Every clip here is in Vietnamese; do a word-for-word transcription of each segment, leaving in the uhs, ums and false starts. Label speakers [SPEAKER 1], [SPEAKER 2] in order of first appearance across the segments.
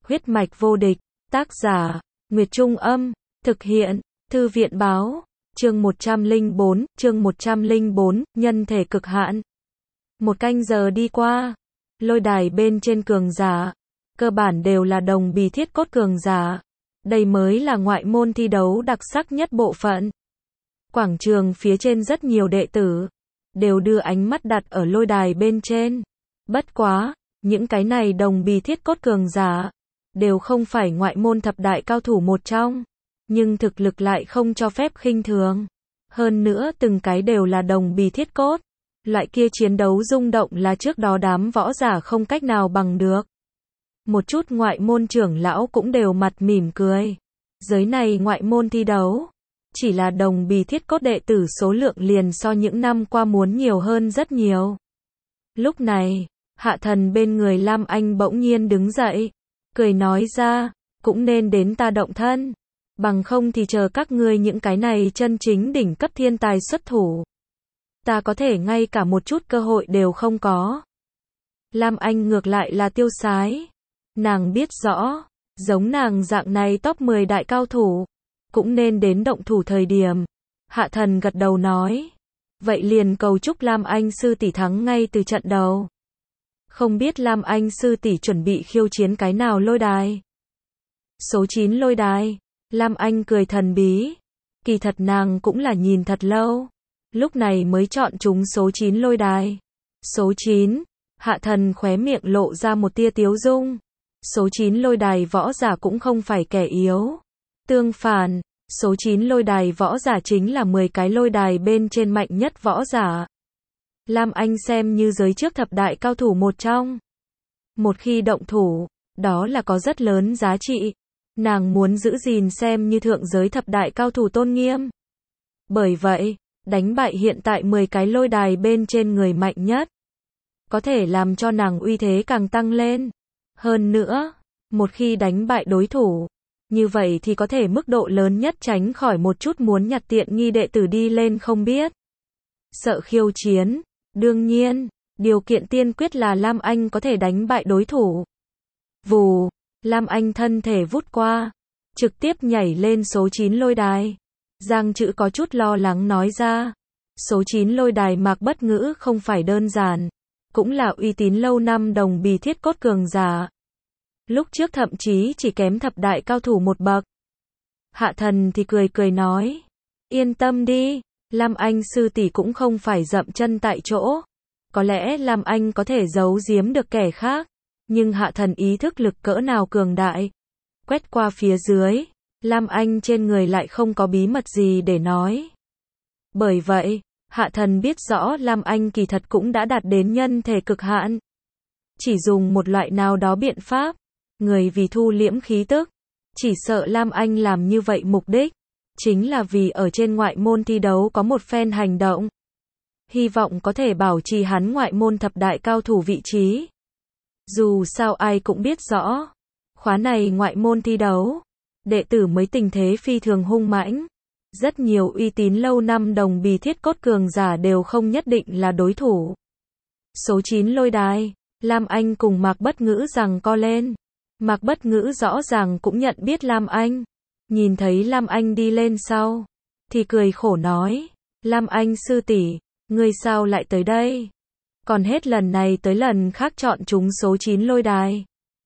[SPEAKER 1] Huyết mạch vô địch, tác giả, Nguyệt Trung Âm, thực hiện, Thư viện Báo, chương một trăm lẻ bốn, chương một trăm lẻ bốn, nhân thể cực hạn. Một canh giờ đi qua, lôi đài bên trên cường giả, cơ bản đều là đồng bì thiết cốt cường giả. Đây mới là ngoại môn thi đấu đặc sắc nhất bộ phận. Quảng trường phía trên rất nhiều đệ tử, đều đưa ánh mắt đặt ở lôi đài bên trên. Bất quá, những cái này đồng bì thiết cốt cường giả, đều không phải ngoại môn thập đại cao thủ một trong, nhưng thực lực lại không cho phép khinh thường. Hơn nữa từng cái đều là đồng bì thiết cốt, loại kia chiến đấu rung động là trước đó đám võ giả không cách nào bằng được. Một chút ngoại môn trưởng lão cũng đều mặt mỉm cười. Giới này ngoại môn thi đấu, chỉ là đồng bì thiết cốt đệ tử số lượng liền so những năm qua muốn nhiều hơn rất nhiều. Lúc này, Hạ Thần bên người Lam Anh bỗng nhiên đứng dậy, cười nói ra, cũng nên đến ta động thân, bằng không thì chờ các ngươi những cái này chân chính đỉnh cấp thiên tài xuất thủ. Ta có thể ngay cả một chút cơ hội đều không có. Lam Anh ngược lại là tiêu sái. Nàng biết rõ, giống nàng dạng này top mười đại cao thủ, cũng nên đến động thủ thời điểm. Hạ Thần gật đầu nói, vậy liền cầu chúc Lam Anh sư tỷ thắng ngay từ trận đầu. Không biết Lam Anh sư tỷ chuẩn bị khiêu chiến cái nào lôi đài? Số chín lôi đài. Lam Anh cười thần bí. Kỳ thật nàng cũng là nhìn thật lâu, lúc này mới chọn chúng số chín lôi đài. Số chín, Hạ Thần khóe miệng lộ ra một tia tiếu dung. Số chín lôi đài võ giả cũng không phải kẻ yếu. Tương phản, số chín lôi đài võ giả chính là mười cái lôi đài bên trên mạnh nhất võ giả. Lam Anh xem như giới trước thập đại cao thủ một trong. Một khi động thủ, đó là có rất lớn giá trị. Nàng muốn giữ gìn xem như thượng giới thập đại cao thủ tôn nghiêm. Bởi vậy, đánh bại hiện tại mười cái lôi đài bên trên người mạnh nhất, có thể làm cho nàng uy thế càng tăng lên. Hơn nữa, một khi đánh bại đối thủ, như vậy thì có thể mức độ lớn nhất tránh khỏi một chút muốn nhặt tiện nghi đệ tử đi lên không biết. Sợ khiêu chiến, đương nhiên, điều kiện tiên quyết là Lam Anh có thể đánh bại đối thủ. Vù, Lam Anh thân thể vút qua, trực tiếp nhảy lên số chín lôi đài. Giang Trữ có chút lo lắng nói ra, số chín lôi đài Mạc Bất Ngữ không phải đơn giản, cũng là uy tín lâu năm đồng bì thiết cốt cường giả. Lúc trước thậm chí chỉ kém thập đại cao thủ một bậc. Hạ Thần thì cười cười nói, yên tâm đi, Lam Anh sư tỷ cũng không phải dậm chân tại chỗ. Có lẽ Lam Anh có thể giấu giếm được kẻ khác, nhưng Hạ Thần ý thức lực cỡ nào cường đại. Quét qua phía dưới, Lam Anh trên người lại không có bí mật gì để nói. Bởi vậy, Hạ Thần biết rõ Lam Anh kỳ thật cũng đã đạt đến nhân thể cực hạn. Chỉ dùng một loại nào đó biện pháp, người vì thu liễm khí tức. Chỉ sợ Lam Anh làm như vậy mục đích, chính là vì ở trên ngoại môn thi đấu có một phen hành động. Hy vọng có thể bảo trì hắn ngoại môn thập đại cao thủ vị trí. Dù sao ai cũng biết rõ, khóa này ngoại môn thi đấu, đệ tử mới tình thế phi thường hung mãnh. Rất nhiều uy tín lâu năm đồng bì thiết cốt cường giả đều không nhất định là đối thủ. Số chín lôi đài, Lam Anh cùng Mạc Bất Ngữ giằng co lên. Mạc Bất Ngữ rõ ràng cũng nhận biết Lam Anh. Nhìn thấy Lam Anh đi lên sau, thì cười khổ nói, Lam Anh sư tỷ, ngươi sao lại tới đây? Còn hết lần này tới lần khác chọn chúng số chín lôi đài.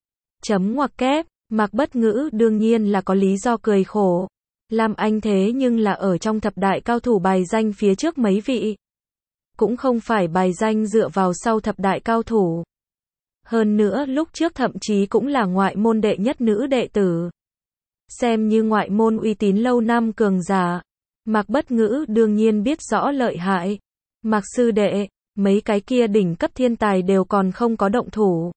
[SPEAKER 1] Chấm ngoặc kép, Mạc Bất Ngữ đương nhiên là có lý do cười khổ. Lam Anh thế nhưng là ở trong thập đại cao thủ bài danh phía trước mấy vị. Cũng không phải bài danh dựa vào sau thập đại cao thủ. Hơn nữa lúc trước thậm chí cũng là ngoại môn đệ nhất nữ đệ tử. Xem như ngoại môn uy tín lâu năm cường giả. Mạc Bất Ngữ đương nhiên biết rõ lợi hại. Mạc sư đệ, mấy cái kia đỉnh cấp thiên tài đều còn không có động thủ.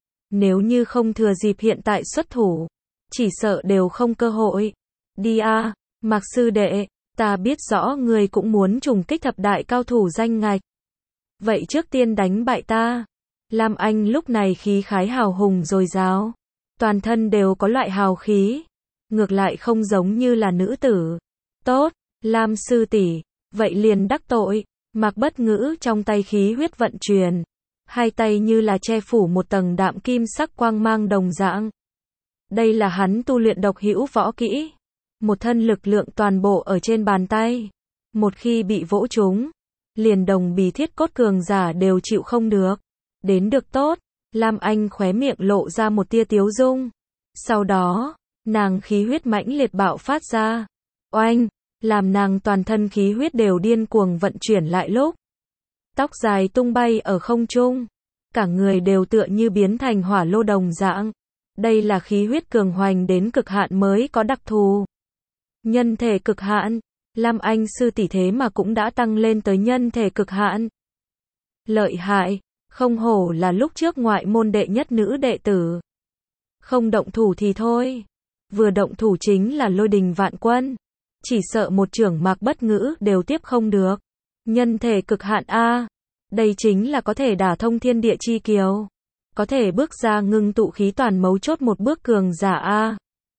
[SPEAKER 1] Nếu như không thừa dịp hiện tại xuất thủ, chỉ sợ đều không cơ hội. Đi a, Mạc sư đệ, ta biết rõ ngươi cũng muốn trùng kích thập đại cao thủ danh ngạch. Vậy trước tiên đánh bại ta. Lam Anh lúc này khí khái hào hùng dồi dào, toàn thân đều có loại hào khí, ngược lại không giống như là nữ tử. Tốt, Lam sư tỷ, vậy liền đắc tội. Mạc Bất Ngữ trong tay khí huyết vận chuyển, hai tay như là che phủ một tầng đạm kim sắc quang mang đồng dạng. Đây là hắn tu luyện độc hữu võ kỹ. Một thân lực lượng toàn bộ ở trên bàn tay. Một khi bị vỗ trúng, liền đồng bì thiết cốt cường giả đều chịu không được. Đến được tốt, Lam Anh khóe miệng lộ ra một tia tiếu dung. Sau đó, nàng khí huyết mãnh liệt bạo phát ra. Oanh, làm nàng toàn thân khí huyết đều điên cuồng vận chuyển lại lúc. Tóc dài tung bay ở không trung. Cả người đều tựa như biến thành hỏa lô đồng dạng. Đây là khí huyết cường hoành đến cực hạn mới có đặc thù. Nhân thể cực hạn, Lam Anh sư tỷ thế mà cũng đã tăng lên tới nhân thể cực hạn. Lợi hại, không hổ là lúc trước ngoại môn đệ nhất nữ đệ tử. Không động thủ thì thôi, vừa động thủ chính là lôi đình vạn quân. Chỉ sợ một trưởng Mạc Bất Ngữ đều tiếp không được. Nhân thể cực hạn a, đây chính là có thể đả thông thiên địa chi kiều. Có thể bước ra ngưng tụ khí toàn mấu chốt một bước cường giả a.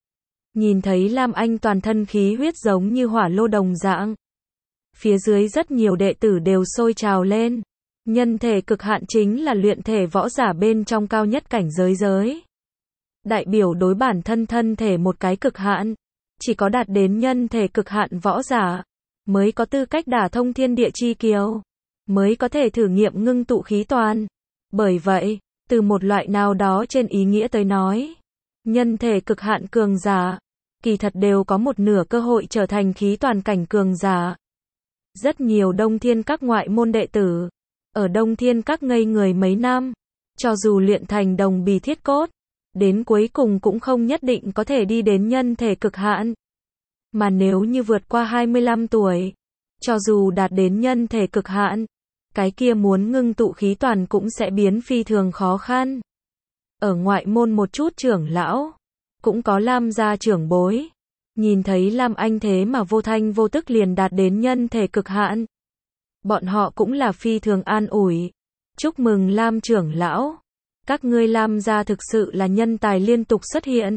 [SPEAKER 1] Nhìn thấy Lam Anh toàn thân khí huyết giống như hỏa lô đồng dạng. Phía dưới rất nhiều đệ tử đều sôi trào lên. Nhân thể cực hạn chính là luyện thể võ giả bên trong cao nhất cảnh giới giới. Đại biểu đối bản thân thân thể một cái cực hạn. Chỉ có đạt đến nhân thể cực hạn võ giả, mới có tư cách đả thông thiên địa chi kiều. Mới có thể thử nghiệm ngưng tụ khí toàn. Bởi vậy, từ một loại nào đó trên ý nghĩa tới nói, nhân thể cực hạn cường giả, kỳ thật đều có một nửa cơ hội trở thành khí toàn cảnh cường giả. Rất nhiều Đông Thiên Các ngoại môn đệ tử, ở Đông Thiên Các ngây người mấy năm, cho dù luyện thành đồng bì thiết cốt, đến cuối cùng cũng không nhất định có thể đi đến nhân thể cực hạn. Mà nếu như vượt qua hai mươi lăm tuổi, cho dù đạt đến nhân thể cực hạn, cái kia muốn ngưng tụ khí toàn cũng sẽ biến phi thường khó khăn. Ở ngoại môn một chút trưởng lão, cũng có Lam gia trưởng bối, nhìn thấy Lam Anh thế mà vô thanh vô tức liền đạt đến nhân thể cực hạn. Bọn họ cũng là phi thường an ủi. Chúc mừng Lam trưởng lão, các ngươi Lam gia thực sự là nhân tài liên tục xuất hiện.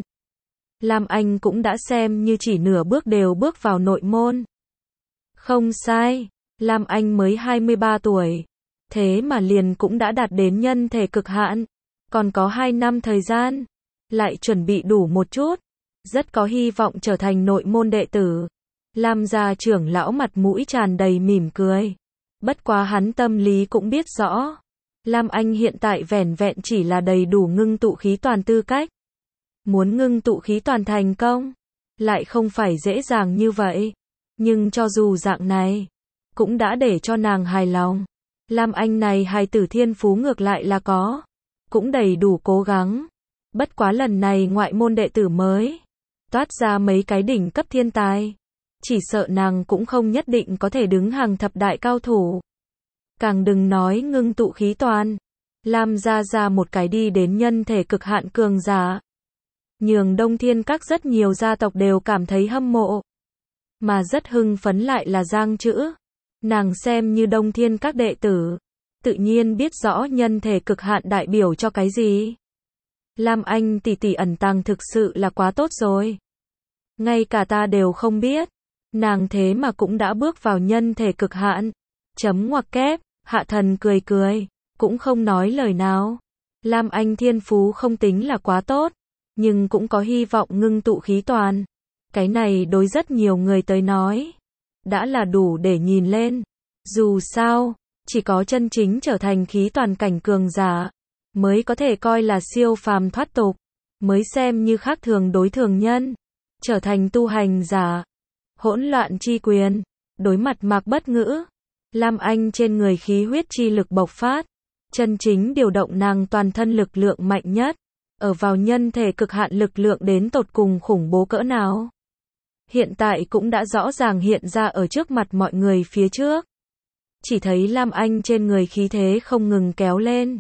[SPEAKER 1] Lam Anh cũng đã xem như chỉ nửa bước đều bước vào nội môn. Không sai, Lam Anh mới hai mươi ba tuổi, thế mà liền cũng đã đạt đến nhân thể cực hạn, còn có hai năm thời gian, lại chuẩn bị đủ một chút, rất có hy vọng trở thành nội môn đệ tử. Lam gia trưởng lão mặt mũi tràn đầy mỉm cười. Bất quá hắn tâm lý cũng biết rõ, Lam Anh hiện tại vẻn vẹn chỉ là đầy đủ ngưng tụ khí toàn tư cách. Muốn ngưng tụ khí toàn thành công, lại không phải dễ dàng như vậy. Nhưng cho dù dạng này, cũng đã để cho nàng hài lòng. Lam Anh này hài tử thiên phú ngược lại là có, cũng đầy đủ cố gắng. Bất quá lần này ngoại môn đệ tử mới, toát ra mấy cái đỉnh cấp thiên tài. Chỉ sợ nàng cũng không nhất định có thể đứng hàng thập đại cao thủ. Càng đừng nói ngưng tụ khí toàn. Lam gia ra một cái đi đến nhân thể cực hạn cường giả. Nhường Đông Thiên Các rất nhiều gia tộc đều cảm thấy hâm mộ. Mà rất hưng phấn lại là Giang Trữ. Nàng xem như Đông Thiên Các đệ tử, tự nhiên biết rõ nhân thể cực hạn đại biểu cho cái gì. Lam Anh tỷ tỷ ẩn tàng thực sự là quá tốt rồi. Ngay cả ta đều không biết. Nàng thế mà cũng đã bước vào nhân thể cực hạn. Chấm ngoặc kép, Hạ Thần cười cười, cũng không nói lời nào. Lam Anh thiên phú không tính là quá tốt, nhưng cũng có hy vọng ngưng tụ khí toàn. Cái này đối rất nhiều người tới nói, đã là đủ để nhìn lên. Dù sao, chỉ có chân chính trở thành khí toàn cảnh cường giả, mới có thể coi là siêu phàm thoát tục, mới xem như khác thường đối thường nhân. Trở thành tu hành giả. Hỗn loạn chi quyền. Đối mặt Mạc Bất Ngữ, Lam Anh trên người khí huyết chi lực bộc phát. Chân chính điều động nàng toàn thân lực lượng mạnh nhất. Ở vào nhân thể cực hạn lực lượng đến tột cùng khủng bố cỡ nào. Hiện tại cũng đã rõ ràng hiện ra ở trước mặt mọi người phía trước. Chỉ thấy Lam Anh trên người khí thế không ngừng kéo lên.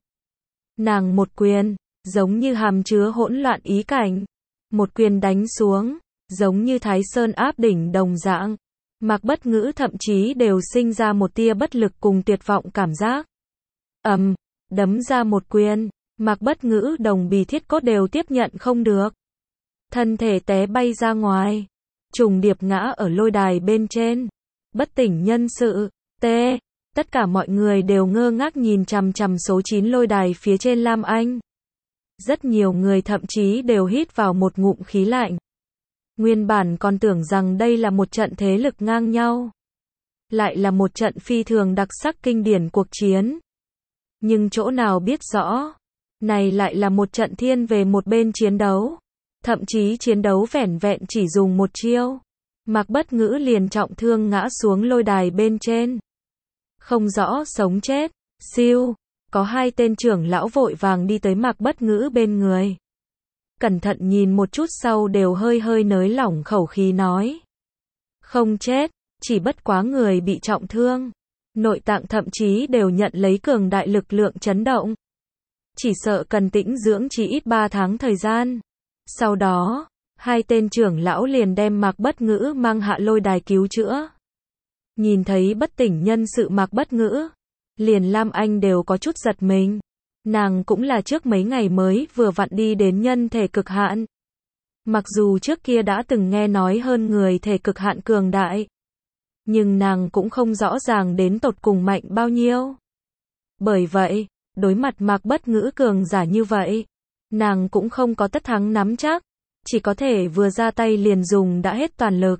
[SPEAKER 1] Nàng một quyền, giống như hàm chứa hỗn loạn ý cảnh. Một quyền đánh xuống, giống như Thái Sơn áp đỉnh đồng dạng. Mạc Bất Ngữ thậm chí đều sinh ra một tia bất lực cùng tuyệt vọng cảm giác. Ầm, um, đấm ra một quyền, Mạc Bất Ngữ đồng bì thiết cốt đều tiếp nhận không được. Thân thể té bay ra ngoài, trùng điệp ngã ở lôi đài bên trên. Bất tỉnh nhân sự, tê. Tất cả mọi người đều ngơ ngác nhìn chằm chằm số chín lôi đài phía trên Lam Anh. Rất nhiều người thậm chí đều hít vào một ngụm khí lạnh. Nguyên bản còn tưởng rằng đây là một trận thế lực ngang nhau. Lại là một trận phi thường đặc sắc kinh điển cuộc chiến. Nhưng chỗ nào biết rõ, này lại là một trận thiên về một bên chiến đấu. Thậm chí chiến đấu vẻn vẹn chỉ dùng một chiêu. Mạc Bất Ngữ liền trọng thương ngã xuống lôi đài bên trên. Không rõ sống chết, siêu, có hai tên trưởng lão vội vàng đi tới Mạc Bất Ngữ bên người. Cẩn thận nhìn một chút sau đều hơi hơi nới lỏng khẩu khí nói. Không chết, chỉ bất quá người bị trọng thương. Nội tạng thậm chí đều nhận lấy cường đại lực lượng chấn động. Chỉ sợ cần tĩnh dưỡng chỉ ít ba tháng thời gian. Sau đó, hai tên trưởng lão liền đem Mạc Bất Ngữ mang hạ lôi đài cứu chữa. Nhìn thấy bất tỉnh nhân sự Mạc Bất Ngữ, liền Lam Anh đều có chút giật mình. Nàng cũng là trước mấy ngày mới vừa vặn đi đến nhân thể cực hạn. Mặc dù trước kia đã từng nghe nói hơn người thể cực hạn cường đại, nhưng nàng cũng không rõ ràng đến tột cùng mạnh bao nhiêu. Bởi vậy, đối mặt Mạc Bất Ngữ cường giả như vậy, nàng cũng không có tất thắng nắm chắc, chỉ có thể vừa ra tay liền dùng đã hết toàn lực.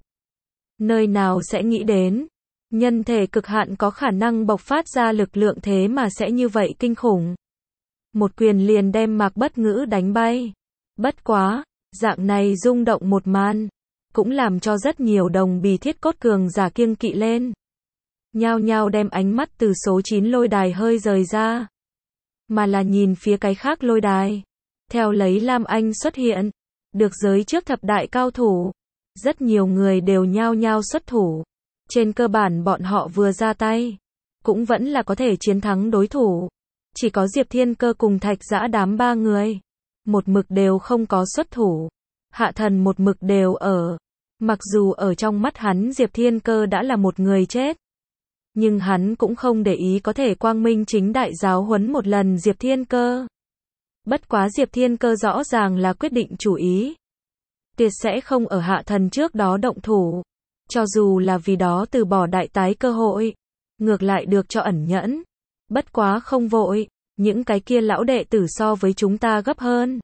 [SPEAKER 1] Nơi nào sẽ nghĩ đến, nhân thể cực hạn có khả năng bộc phát ra lực lượng thế mà sẽ như vậy kinh khủng. Một quyền liền đem Mạc Bất Ngữ đánh bay. Bất quá, dạng này rung động một màn, cũng làm cho rất nhiều đồng bì thiết cốt cường giả kiêng kỵ lên. Nhao nhao đem ánh mắt từ số chín lôi đài hơi rời ra, mà là nhìn phía cái khác lôi đài. Theo lấy Lam Anh xuất hiện, được giới trước thập đại cao thủ, rất nhiều người đều nhao nhao xuất thủ. Trên cơ bản bọn họ vừa ra tay, cũng vẫn là có thể chiến thắng đối thủ. Chỉ có Diệp Thiên Cơ cùng Thạch Dã đám ba người, một mực đều không có xuất thủ. Hạ Thần một mực đều ở. Mặc dù ở trong mắt hắn Diệp Thiên Cơ đã là một người chết, nhưng hắn cũng không để ý có thể quang minh chính đại giáo huấn một lần Diệp Thiên Cơ. Bất quá Diệp Thiên Cơ rõ ràng là quyết định chủ ý. Tuyệt sẽ không ở Hạ Thần trước đó động thủ. Cho dù là vì đó từ bỏ đại tái cơ hội, ngược lại được cho ẩn nhẫn. Bất quá không vội, những cái kia lão đệ tử so với chúng ta gấp hơn.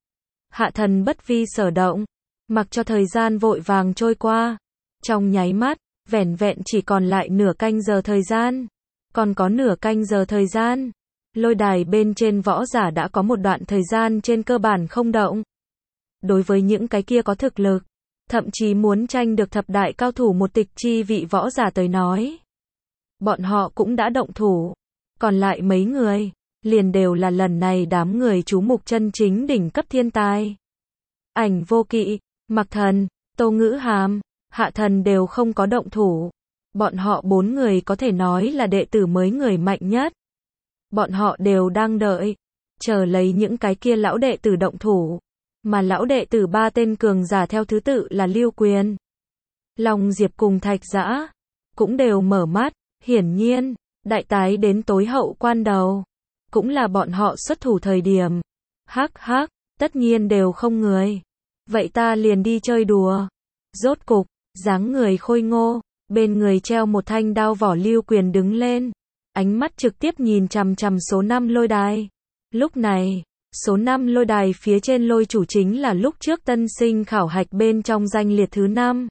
[SPEAKER 1] Hạ Thần bất vi sở động, mặc cho thời gian vội vàng trôi qua. Trong nháy mắt, vẻn vẹn chỉ còn lại nửa canh giờ thời gian. Còn có nửa canh giờ thời gian, lôi đài bên trên võ giả đã có một đoạn thời gian trên cơ bản không động. Đối với những cái kia có thực lực, thậm chí muốn tranh được thập đại cao thủ một tịch chi vị võ giả tới nói, bọn họ cũng đã động thủ. Còn lại mấy người, liền đều là lần này đám người chú mục chân chính đỉnh cấp thiên tài. Ảnh Vô Kỵ, Mạc Thần, Tô Ngữ Hàm, Hạ Thần đều không có động thủ. Bọn họ bốn người có thể nói là đệ tử mới người mạnh nhất. Bọn họ đều đang đợi, chờ lấy những cái kia lão đệ tử động thủ. Mà lão đệ tử ba tên cường giả theo thứ tự là Lưu Quyền, Long Diệp cùng Thạch Dã, cũng đều mở mắt. Hiển nhiên, đại tái đến tối hậu quan đầu, cũng là bọn họ xuất thủ thời điểm. Hắc hắc, tất nhiên đều không người. Vậy ta liền đi chơi đùa. Rốt cục, dáng người khôi ngô, bên người treo một thanh đao vỏ Lưu Quyền đứng lên, ánh mắt trực tiếp nhìn chằm chằm số năm lôi đài. Lúc này, số năm lôi đài phía trên lôi chủ chính là lúc trước tân sinh khảo hạch bên trong danh liệt thứ năm.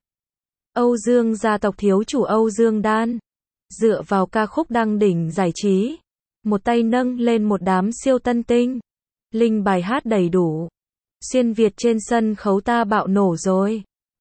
[SPEAKER 1] Âu Dương gia tộc thiếu chủ Âu Dương Đan. Dựa vào ca khúc đăng đỉnh giải trí, một tay nâng lên một đám siêu tân tinh. Linh bài hát đầy đủ. Xuyên Việt trên sân khấu ta bạo nổ rồi.